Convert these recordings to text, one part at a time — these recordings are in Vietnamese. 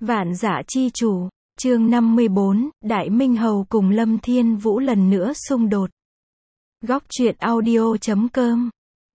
Vạn Dã chi chủ, chương 54, Đại Minh Hầu cùng Lâm Thiên Vũ lần nữa xung đột. Góc truyện audio.com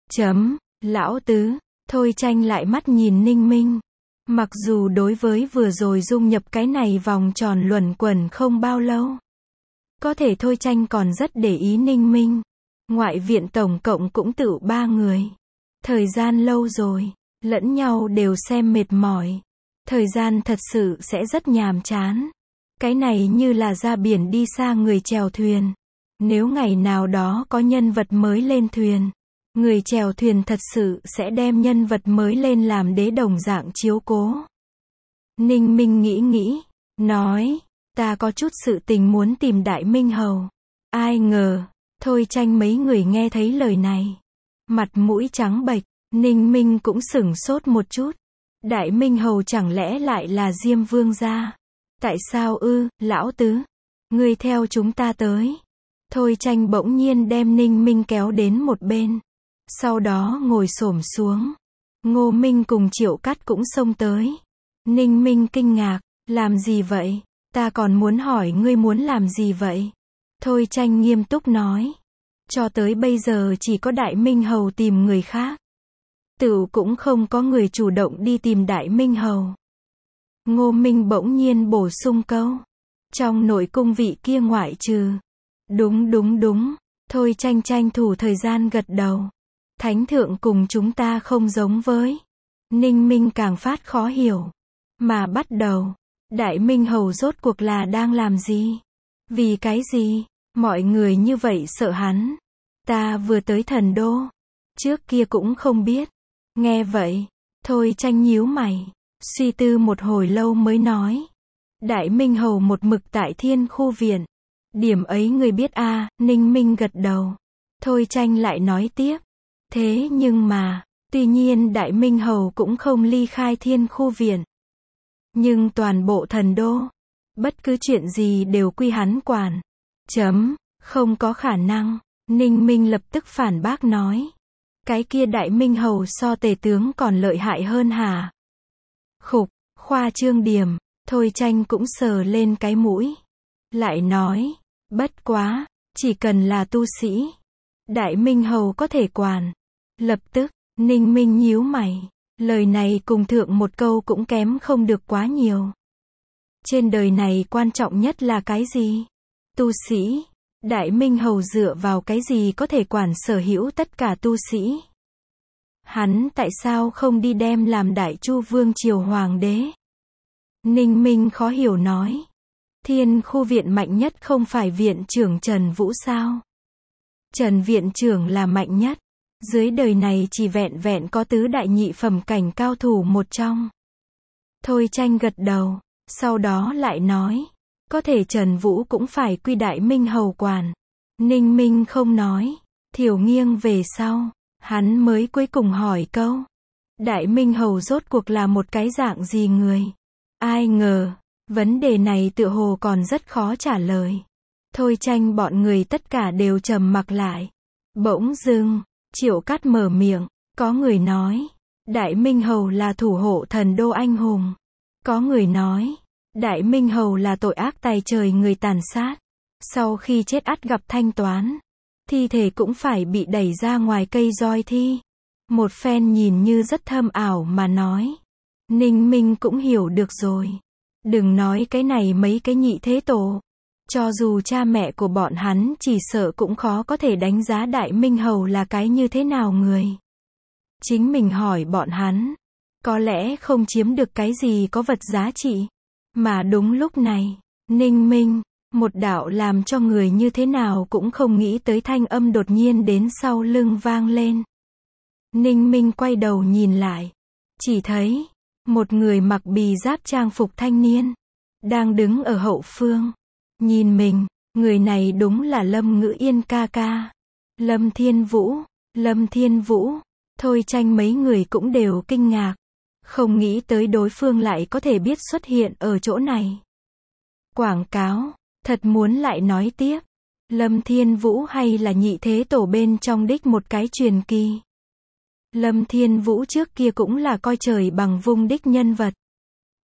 Lão tứ, Thôi Tranh lại mắt nhìn Ninh Minh. Mặc dù đối với vừa rồi dung nhập cái này vòng tròn luẩn quẩn không bao lâu, có thể Thôi Tranh còn rất để ý Ninh Minh. Ngoại viện tổng cộng cũng tự 3 người. Thời gian lâu rồi, lẫn nhau đều xem mệt mỏi. Thời gian thật sự sẽ rất nhàm chán. Cái này như là ra biển đi xa người chèo thuyền. Nếu ngày nào đó có nhân vật mới lên thuyền, người chèo thuyền thật sự sẽ đem nhân vật mới lên làm đế đồng dạng chiếu cố. Ninh Minh nghĩ, nói, ta có chút sự tình muốn tìm Đại Minh Hầu. Ai ngờ, Thôi Tranh mấy người nghe thấy lời này, mặt mũi trắng bệch. Ninh Minh cũng sửng sốt một chút. Đại Minh Hầu chẳng lẽ lại là Diêm Vương gia? Tại sao ư, lão tứ? Ngươi theo chúng ta tới. Thôi Tranh bỗng nhiên đem Ninh Minh kéo đến một bên. Sau đó ngồi xổm xuống. Ngô Minh cùng Triệu Cát cũng xông tới. Ninh Minh kinh ngạc, làm gì vậy? Ta còn muốn hỏi ngươi muốn làm gì vậy? Thôi Tranh nghiêm túc nói. Cho tới bây giờ chỉ có Đại Minh Hầu tìm người khác. Tự cũng không có người chủ động đi tìm Đại Minh Hầu. Ngô Minh bỗng nhiên bổ sung câu. Trong nội cung vị kia ngoại trừ. Đúng. Thôi tranh thủ thời gian gật đầu. Thánh thượng cùng chúng ta không giống với. Ninh Minh càng phát khó hiểu. Mà bắt đầu, Đại Minh Hầu rốt cuộc là đang làm gì? Vì cái gì? Mọi người như vậy sợ hắn. Ta vừa tới thần đô. Trước kia cũng không biết. Nghe vậy, Thôi Tranh nhíu mày, suy tư một hồi lâu mới nói. Đại Minh Hầu một mực tại Thiên Khu Viện. Điểm ấy người biết a? Ninh Minh gật đầu. Thôi Tranh lại nói tiếp. Thế nhưng mà, tuy nhiên Đại Minh Hầu cũng không ly khai Thiên Khu Viện. Nhưng toàn bộ thần đô, bất cứ chuyện gì đều quy hắn quản. Không có khả năng. Ninh Minh lập tức phản bác nói. Cái kia Đại Minh Hầu so tề tướng còn lợi hại hơn hả? Khục, khoa trương điểm. Thôi Tranh cũng sờ lên cái mũi. Lại nói, bất quá, chỉ cần là tu sĩ, Đại Minh Hầu có thể quản. Lập tức, Ninh Minh nhíu mày. Lời này cùng thượng một câu cũng kém không được quá nhiều. Trên đời này quan trọng nhất là cái gì? Tu sĩ. Đại Minh Hầu dựa vào cái gì có thể quản sở hữu tất cả tu sĩ? Hắn tại sao không đi đem làm Đại Chu Vương triều hoàng đế? Ninh Minh khó hiểu nói. Thiên Khu Viện mạnh nhất không phải viện trưởng Trần Vũ sao? Trần viện trưởng là mạnh nhất. Dưới đời này chỉ vẹn vẹn có tứ đại nhị phẩm cảnh cao thủ một trong. Thôi Tranh gật đầu, sau đó lại nói. Có thể Trần Vũ cũng phải quy Đại Minh Hầu quản. Ninh Minh không nói. Thiểu nghiêng về sau, hắn mới cuối cùng hỏi câu. Đại Minh Hầu rốt cuộc là một cái dạng gì người? Ai ngờ, vấn đề này tựa hồ còn rất khó trả lời. Thôi Tranh bọn người tất cả đều trầm mặc lại. Bỗng dưng, Triệu Cát mở miệng. Có người nói, Đại Minh Hầu là thủ hộ thần đô anh hùng. Có người nói, Đại Minh Hầu là tội ác tày trời người tàn sát. Sau khi chết ắt gặp thanh toán. Thi thể cũng phải bị đẩy ra ngoài cây roi thi. Một phen nhìn như rất thâm ảo mà nói. Ninh Minh cũng hiểu được rồi. Đừng nói cái này mấy cái nhị thế tổ. Cho dù cha mẹ của bọn hắn chỉ sợ cũng khó có thể đánh giá Đại Minh Hầu là cái như thế nào người. Chính mình hỏi bọn hắn. Có lẽ không chiếm được cái gì có vật giá trị. Mà đúng lúc này, Ninh Minh, một đạo làm cho người như thế nào cũng không nghĩ tới thanh âm đột nhiên đến sau lưng vang lên. Ninh Minh quay đầu nhìn lại. Chỉ thấy, một người mặc bì giáp trang phục thanh niên, đang đứng ở hậu phương. Nhìn mình, người này đúng là Lâm Ngữ Yên ca ca. Lâm Thiên Vũ. Thôi Tranh mấy người cũng đều kinh ngạc. Không nghĩ tới đối phương lại có thể biết xuất hiện ở chỗ này. Quảng cáo, thật muốn lại nói tiếp. Lâm Thiên Vũ hay là nhị thế tổ bên trong đích một cái truyền kỳ. Lâm Thiên Vũ trước kia cũng là coi trời bằng vung đích nhân vật.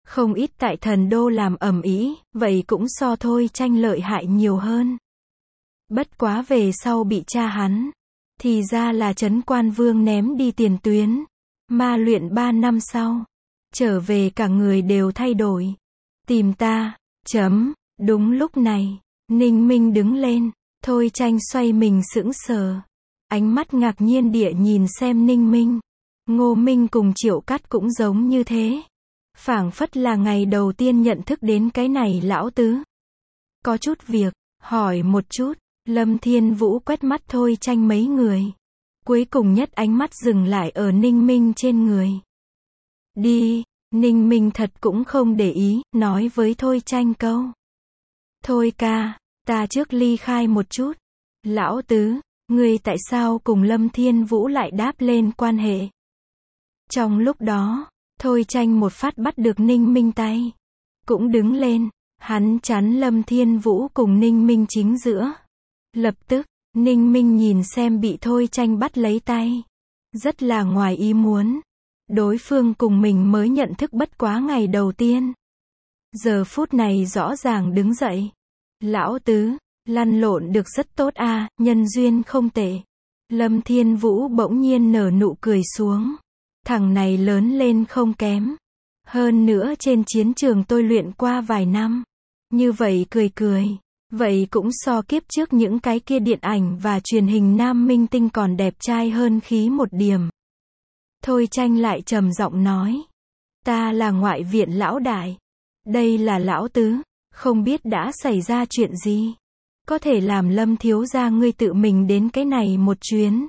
Không ít tại thần đô làm ầm ĩ, vậy cũng so Thôi Tranh lợi hại nhiều hơn. Bất quá về sau bị cha hắn, thì ra là Trấn Quan Vương ném đi tiền tuyến. Ma luyện 3 năm sau, trở về cả người đều thay đổi. Tìm ta, đúng lúc này, Ninh Minh đứng lên, Thôi Tranh xoay mình sững sờ. Ánh mắt ngạc nhiên địa nhìn xem Ninh Minh. Ngô Minh cùng Triệu Cát cũng giống như thế. Phảng phất là ngày đầu tiên nhận thức đến cái này lão tứ. Có chút việc, hỏi một chút, Lâm Thiên Vũ quét mắt Thôi Tranh mấy người. Cuối cùng nhất ánh mắt dừng lại ở Ninh Minh trên người. Đi, Ninh Minh thật cũng không để ý, nói với Thôi Tranh câu. Thôi ca, ta trước ly khai một chút. Lão tứ, ngươi tại sao cùng Lâm Thiên Vũ lại đáp lên quan hệ? Trong lúc đó, Thôi Tranh một phát bắt được Ninh Minh tay. Cũng đứng lên, hắn chắn Lâm Thiên Vũ cùng Ninh Minh chính giữa. Lập tức, Ninh Minh nhìn xem bị Thôi Tranh bắt lấy tay. Rất là ngoài ý muốn. Đối phương cùng mình mới nhận thức bất quá ngày đầu tiên. Giờ phút này rõ ràng đứng dậy. Lão tứ, lăn lộn được rất tốt a, nhân duyên không tệ. Lâm Thiên Vũ bỗng nhiên nở nụ cười xuống. Thằng này lớn lên không kém. Hơn nữa trên chiến trường tôi luyện qua vài năm. Như vậy cười cười. Vậy cũng so kiếp trước những cái kia điện ảnh và truyền hình nam minh tinh còn đẹp trai hơn khí một điểm. Thôi Tranh lại trầm giọng nói. Ta là ngoại viện lão đại. Đây là lão tứ. Không biết đã xảy ra chuyện gì. Có thể làm Lâm thiếu gia ngươi tự mình đến cái này một chuyến.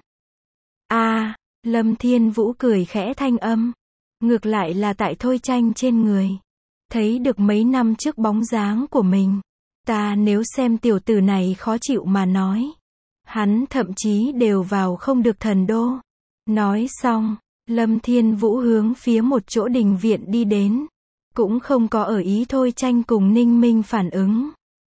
Lâm Thiên Vũ cười khẽ thanh âm. Ngược lại là tại Thôi Tranh trên người. Thấy được mấy năm trước bóng dáng của mình. Ta nếu xem tiểu tử này khó chịu mà nói. Hắn thậm chí đều vào không được thần đô. Nói xong, Lâm Thiên Vũ hướng phía một chỗ đình viện đi đến. Cũng không có ở ý Thôi Tranh cùng Ninh Minh phản ứng.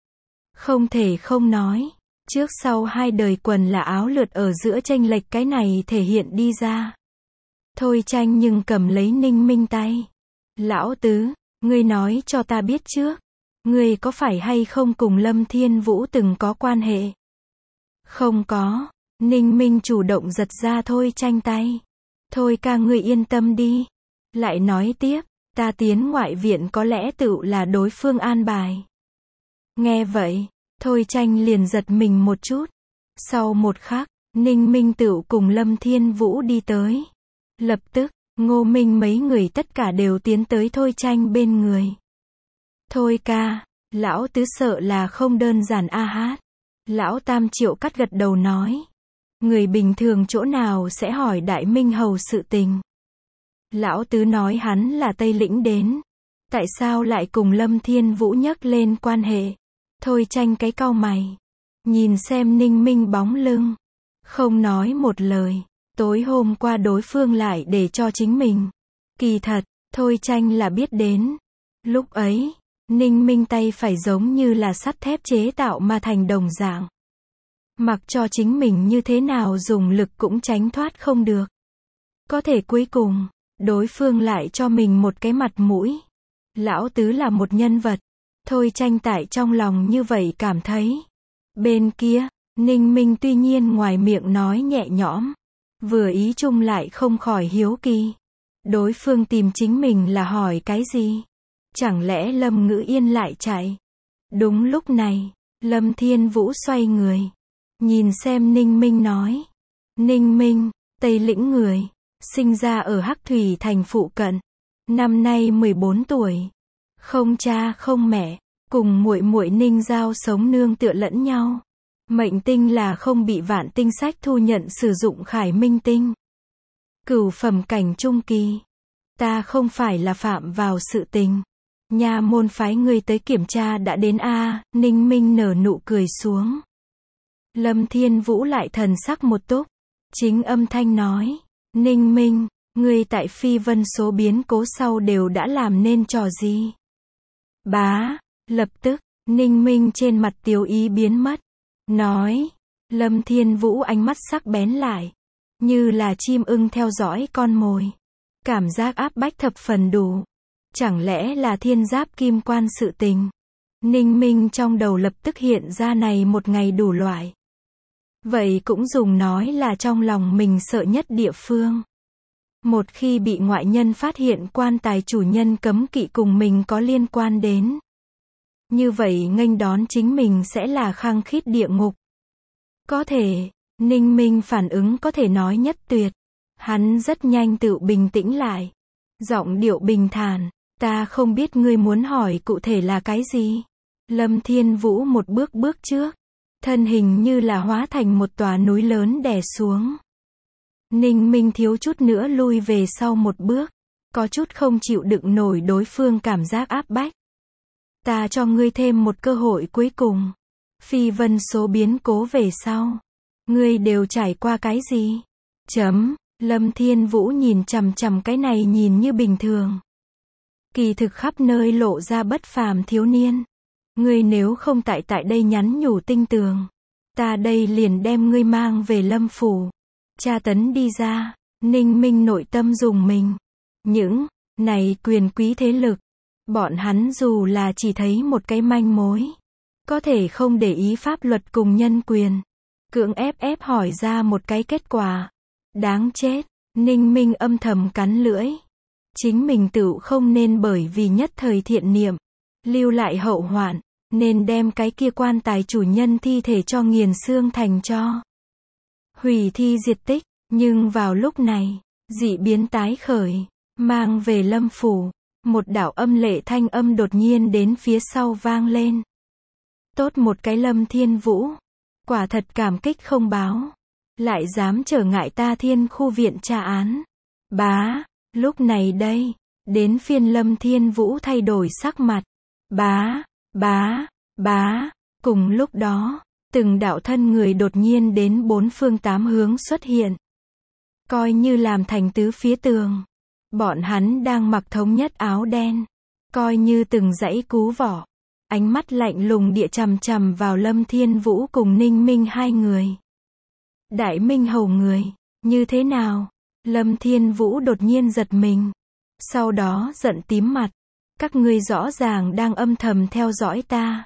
Không thể không nói. Trước sau hai đời quần là áo lượt ở giữa chênh lệch cái này thể hiện đi ra. Thôi Tranh nhưng cầm lấy Ninh Minh tay. Lão tứ, ngươi nói cho ta biết trước. Ngươi có phải hay không cùng Lâm Thiên Vũ từng có quan hệ? Không có. Ninh Minh chủ động giật ra Thôi Tranh tay. Thôi ca ngươi yên tâm đi. Lại nói tiếp, ta tiến ngoại viện có lẽ tự là đối phương an bài. Nghe vậy, Thôi Tranh liền giật mình một chút. Sau một khắc, Ninh Minh tự cùng Lâm Thiên Vũ đi tới. Lập tức, Ngô Minh mấy người tất cả đều tiến tới Thôi Tranh bên người. Thôi ca, lão tứ sợ là không đơn giản a hát. Lão Tam Triệu Cát gật đầu nói. Người bình thường chỗ nào sẽ hỏi Đại Minh Hầu sự tình. Lão tứ nói hắn là Tây Lĩnh đến. Tại sao lại cùng Lâm Thiên Vũ nhắc lên quan hệ? Thôi Tranh cái cau mày. Nhìn xem Ninh Minh bóng lưng. Không nói một lời. Tối hôm qua đối phương lại để cho chính mình. Kỳ thật, Thôi Tranh là biết đến. Lúc ấy, Ninh Minh tay phải giống như là sắt thép chế tạo mà thành đồng dạng. Mặc cho chính mình như thế nào dùng lực cũng tránh thoát không được. Có thể cuối cùng, đối phương lại cho mình một cái mặt mũi. Lão tứ là một nhân vật. Thôi Tranh tại trong lòng như vậy cảm thấy. Bên kia, Ninh Minh tuy nhiên ngoài miệng nói nhẹ nhõm. Vừa ý chung lại không khỏi hiếu kỳ. Đối phương tìm chính mình là hỏi cái gì? Chẳng lẽ Lâm Ngữ Yên lại chạy? Đúng lúc này, Lâm Thiên Vũ xoay người. Nhìn xem Ninh Minh nói. Ninh Minh, Tây Lĩnh người. Sinh ra ở Hắc Thủy thành phụ cận. Năm nay 14 tuổi. Không cha không mẹ. Cùng muội muội Ninh Giao sống nương tựa lẫn nhau. Mệnh tinh là không bị Vạn Tinh Sách thu nhận sử dụng Khải Minh tinh. Cửu phẩm cảnh trung kỳ. Ta không phải là phạm vào sự tình. Nha môn phái ngươi tới kiểm tra đã đến a. Ninh Minh nở nụ cười xuống. Lâm Thiên Vũ lại thần sắc một túc. Chính âm thanh nói. Ninh Minh, ngươi tại Phi Vân số biến cố sau đều đã làm nên trò gì? Bá, lập tức, Ninh Minh trên mặt tiêu ý biến mất. Nói, Lâm Thiên Vũ ánh mắt sắc bén lại. Như là chim ưng theo dõi con mồi. Cảm giác áp bách thập phần đủ. Chẳng lẽ là thiên giáp kim quan sự tình? Ninh Minh trong đầu lập tức hiện ra này một ngày đủ loại. Vậy cũng dùng nói là trong lòng mình sợ nhất địa phương. Một khi bị ngoại nhân phát hiện quan tài chủ nhân cấm kỵ cùng mình có liên quan đến. Như vậy nghênh đón chính mình sẽ là khăng khít địa ngục. Có thể, Ninh Minh phản ứng có thể nói nhất tuyệt. Hắn rất nhanh tự bình tĩnh lại. Giọng điệu bình thản, ta không biết ngươi muốn hỏi cụ thể là cái gì. Lâm Thiên Vũ một bước trước. Thân hình như là hóa thành một tòa núi lớn đè xuống. Ninh Minh thiếu chút nữa lui về sau một bước. Có chút không chịu đựng nổi đối phương cảm giác áp bách. Ta cho ngươi thêm một cơ hội cuối cùng. Phi vân số biến cố về sau. Ngươi đều trải qua cái gì? Lâm Thiên Vũ nhìn chằm chằm cái này nhìn như bình thường. Kỳ thực khắp nơi lộ ra bất phàm thiếu niên. Ngươi nếu không tại đây nhắn nhủ tinh tường. Ta đây liền đem ngươi mang về Lâm phủ. Tra tấn đi ra. Ninh Minh nội tâm dùng mình. Những này quyền quý thế lực. Bọn hắn dù là chỉ thấy một cái manh mối. Có thể không để ý pháp luật cùng nhân quyền. Cưỡng ép hỏi ra một cái kết quả. Đáng chết. Ninh Minh âm thầm cắn lưỡi. Chính mình tự không nên bởi vì nhất thời thiện niệm. Lưu lại hậu hoạn. Nên đem cái kia quan tài chủ nhân thi thể cho nghiền xương thành cho. Hủy thi diệt tích. Nhưng vào lúc này, dị biến tái khởi. Mang về Lâm phủ. Một đạo âm lệ thanh âm đột nhiên đến phía sau vang lên. Tốt một cái Lâm Thiên Vũ. Quả thật cảm kích không báo. Lại dám trở ngại ta Thiên khu viện tra án. Bá, lúc này đây, đến phiên Lâm Thiên Vũ thay đổi sắc mặt. Bá, cùng lúc đó, từng đạo thân người đột nhiên đến bốn phương tám hướng xuất hiện. Coi như làm thành tứ phía tường. Bọn hắn đang mặc thống nhất áo đen. Coi như từng dãy cú vỏ. Ánh mắt lạnh lùng địa chằm chằm vào Lâm Thiên Vũ cùng Ninh Minh hai người. Đại Minh hầu người, như thế nào? Lâm Thiên Vũ đột nhiên giật mình. Sau đó giận tím mặt. Các ngươi rõ ràng đang âm thầm theo dõi ta.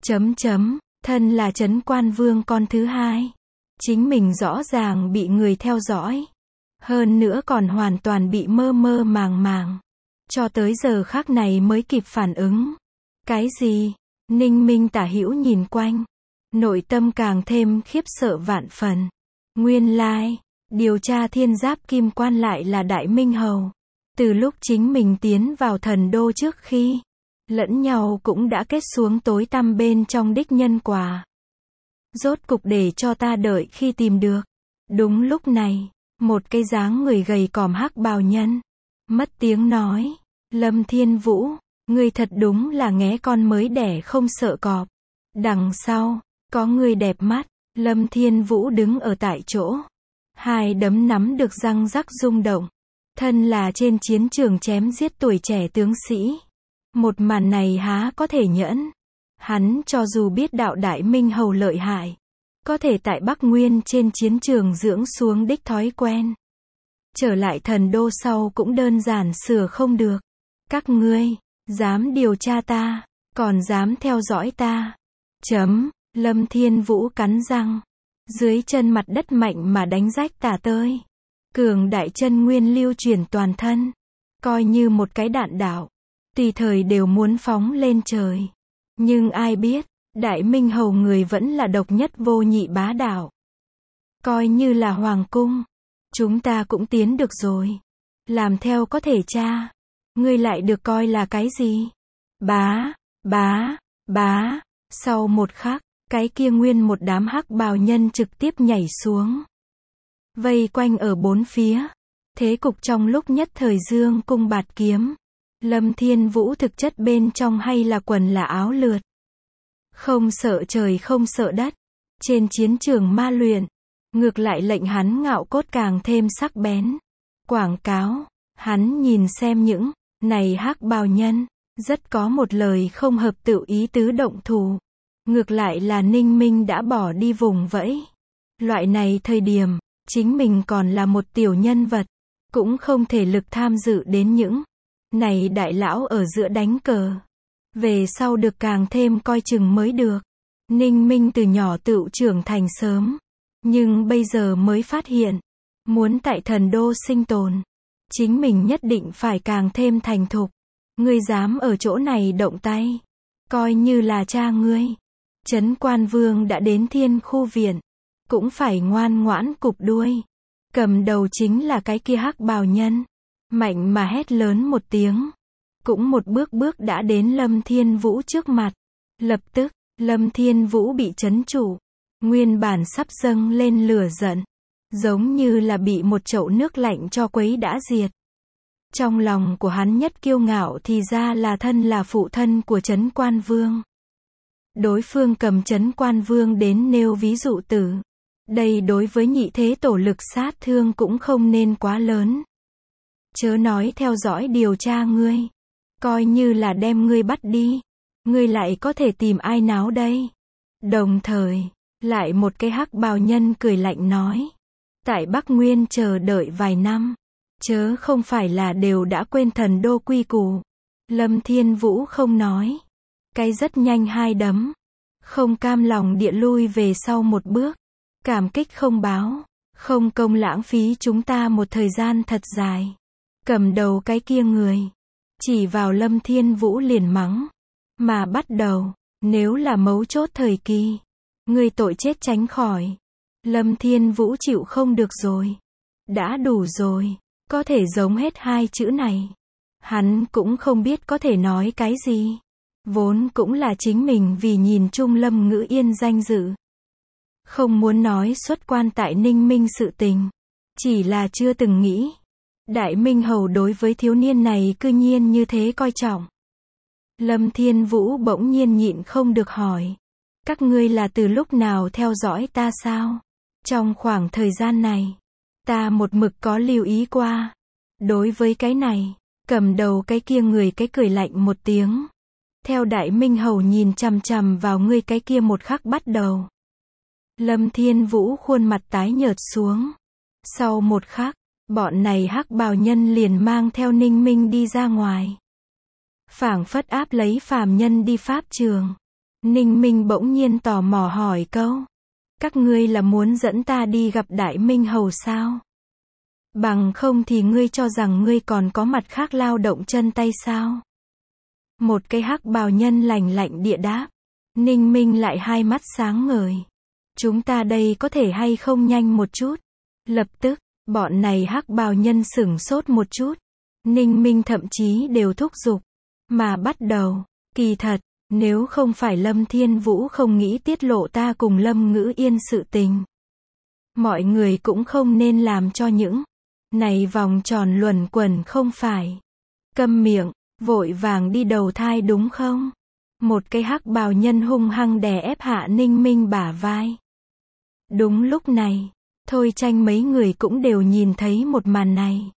Thân là Trấn Quan Vương con thứ hai. Chính mình rõ ràng bị người theo dõi. Hơn nữa còn hoàn toàn bị mơ màng. Cho tới giờ khắc này mới kịp phản ứng. Cái gì? Ninh Minh tả hữu nhìn quanh. Nội tâm càng thêm khiếp sợ vạn phần. Nguyên lai, điều tra thiên giáp kim quan lại là Đại Minh hầu. Từ lúc chính mình tiến vào thần đô trước khi, lẫn nhau cũng đã kết xuống tối tăm bên trong đích nhân quả. Rốt cục để cho ta đợi khi tìm được. Đúng lúc này, một cái dáng người gầy còm hắc bào nhân mất tiếng nói. Lâm Thiên Vũ, ngươi thật đúng là nghé con mới đẻ không sợ cọp. Đằng sau, có người đẹp mắt. Lâm Thiên Vũ đứng ở tại chỗ. Hai đấm nắm được răng rắc rung động. Thân là trên chiến trường chém giết tuổi trẻ tướng sĩ. Một màn này há có thể nhẫn. Hắn cho dù biết đạo Đại Minh hầu lợi hại. Có thể tại Bắc Nguyên trên chiến trường dưỡng xuống đích thói quen. Trở lại thần đô sau cũng đơn giản sửa không được. Các ngươi, dám điều tra ta, còn dám theo dõi ta. Lâm Thiên Vũ cắn răng. Dưới chân mặt đất mạnh mà đánh rách tả tơi. Cường đại chân nguyên lưu chuyển toàn thân. Coi như một cái đạn đạo. Tùy thời đều muốn phóng lên trời. Nhưng ai biết, Đại Minh hầu người vẫn là độc nhất vô nhị bá đạo. Coi như là hoàng cung. Chúng ta cũng tiến được rồi. Làm theo có thể cha. Ngươi lại được coi là cái gì? Bá. Sau một khắc, cái kia nguyên một đám hắc bào nhân trực tiếp nhảy xuống. Vây quanh ở bốn phía. Thế cục trong lúc nhất thời dương cung bạt kiếm. Lâm Thiên Vũ thực chất bên trong hay là quần là áo lượt. Không sợ trời không sợ đất. Trên chiến trường ma luyện. Ngược lại lệnh hắn ngạo cốt càng thêm sắc bén. Quảng cáo. Hắn nhìn xem những này hắc bào nhân. Rất có một lời không hợp tự ý tứ động thủ. Ngược lại là Ninh Minh đã bỏ đi vùng vẫy. Loại này thời điểm, chính mình còn là một tiểu nhân vật. Cũng không thể lực tham dự đến những Này đại lão ở giữa đánh cờ. Về sau được càng thêm coi chừng mới được. Ninh Minh từ nhỏ tựu trưởng thành sớm. Nhưng bây giờ mới phát hiện. Muốn tại thần đô sinh tồn. Chính mình nhất định phải càng thêm thành thục. Ngươi dám ở chỗ này động tay. Coi như là cha ngươi. Trấn Quan Vương đã đến Thiên Khu Viện. Cũng phải ngoan ngoãn cụp đuôi. Cầm đầu chính là cái kia hắc bào nhân. Mạnh mà hét lớn một tiếng. Cũng một bước đã đến Lâm Thiên Vũ trước mặt. Lập tức, Lâm Thiên Vũ bị trấn trụ. Nguyên bản sắp dâng lên lửa giận. Giống như là bị một chậu nước lạnh cho quấy đã diệt. Trong lòng của hắn nhất kiêu ngạo thì ra là thân là phụ thân của Trấn Quan Vương. Đối phương cầm Trấn Quan Vương đến nêu ví dụ tử. Đây đối với nhị thế tổ lực sát thương cũng không nên quá lớn. Chớ nói theo dõi điều tra ngươi. Coi như là đem ngươi bắt đi. Ngươi lại có thể tìm ai náo đây. Đồng thời, lại một cái hắc bào nhân cười lạnh nói. Tại Bắc Nguyên chờ đợi vài năm. Chớ không phải là đều đã quên thần đô quy củ. Lâm Thiên Vũ không nói. Cái rất nhanh hai đấm. Không cam lòng địa lui về sau một bước. Cảm kích không báo. Không công lãng phí chúng ta một thời gian thật dài. Cầm đầu cái kia người. Chỉ vào Lâm Thiên Vũ liền mắng. Mà bắt đầu. Nếu là mấu chốt thời kỳ. Người tội chết tránh khỏi. Lâm Thiên Vũ chịu không được rồi. Đã đủ rồi. Có thể giống hết hai chữ này. Hắn cũng không biết có thể nói cái gì. Vốn cũng là chính mình vì nhìn chung Lâm Ngữ Yên danh dự. Không muốn nói xuất quan tại Ninh Minh sự tình. Chỉ là chưa từng nghĩ. Đại Minh Hầu đối với thiếu niên này cư nhiên như thế coi trọng. Lâm Thiên Vũ bỗng nhiên nhịn không được hỏi. Các ngươi là từ lúc nào theo dõi ta sao? Trong khoảng thời gian này, ta một mực có lưu ý qua. Đối với cái này, cầm đầu cái kia người cái cười lạnh một tiếng. Theo Đại Minh Hầu nhìn chằm chằm vào ngươi cái kia một khắc bắt đầu. Lâm Thiên Vũ khuôn mặt tái nhợt xuống. Sau một khắc, bọn này hắc bào nhân liền mang theo Ninh Minh đi ra ngoài. Phảng phất áp lấy phàm nhân đi pháp trường. Ninh Minh bỗng nhiên tò mò hỏi câu. Các ngươi là muốn dẫn ta đi gặp Đại Minh Hầu sao? Bằng không thì ngươi cho rằng ngươi còn có mặt khác lao động chân tay sao? Một cái hắc bào nhân lạnh lạnh địa đáp. Ninh Minh lại hai mắt sáng ngời. Chúng ta đây có thể hay không nhanh một chút? Lập tức, bọn này hắc bào nhân sửng sốt một chút. Ninh Minh thậm chí đều thúc giục. Mà bắt đầu, kỳ thật, nếu không phải Lâm Thiên Vũ không nghĩ tiết lộ ta cùng Lâm Ngữ Yên sự tình. Mọi người cũng không nên làm cho những này vòng tròn luẩn quẩn không phải. Câm miệng, vội vàng đi đầu thai đúng không? Một cái hắc bào nhân hung hăng đè ép hạ Ninh Minh bả vai. Đúng lúc này, Thôi Tranh mấy người cũng đều nhìn thấy một màn này.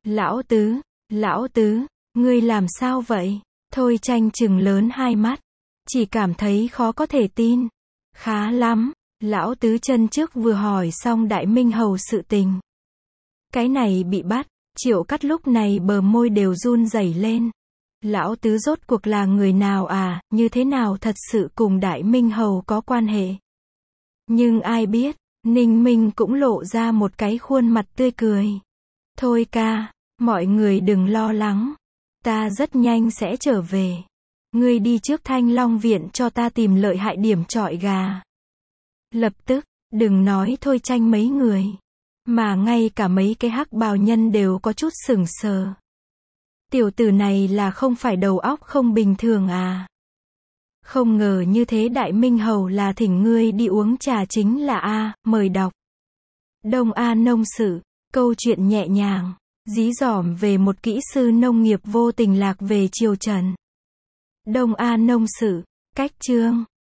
Lão tứ, ngươi làm sao vậy? Thôi Tranh trừng lớn hai mắt. Chỉ cảm thấy khó có thể tin. Khá lắm, lão tứ chân trước vừa hỏi xong Đại Minh Hầu sự tình. Cái này bị bắt, Triệu Cắt lúc này bờ môi đều run rẩy lên. Lão tứ rốt cuộc là người nào à, như thế nào thật sự cùng Đại Minh Hầu có quan hệ. Nhưng ai biết, Ninh Minh cũng lộ ra một cái khuôn mặt tươi cười. Thôi ca, mọi người đừng lo lắng. Ta rất nhanh sẽ trở về. Ngươi đi trước Thanh Long Viện cho ta tìm lợi hại điểm chọi gà. Lập tức, đừng nói Thôi Tranh mấy người. Mà ngay cả mấy cái hắc bào nhân đều có chút sửng sờ. Tiểu tử này là không phải đầu óc không bình thường à. Không ngờ như thế Đại Minh Hầu là thỉnh ngươi đi uống trà chính là mời đọc. Đông A Nông Sự, câu chuyện nhẹ nhàng, dí dỏm về một kỹ sư nông nghiệp vô tình lạc về triều Trần. Đông A Nông Sự, cách chương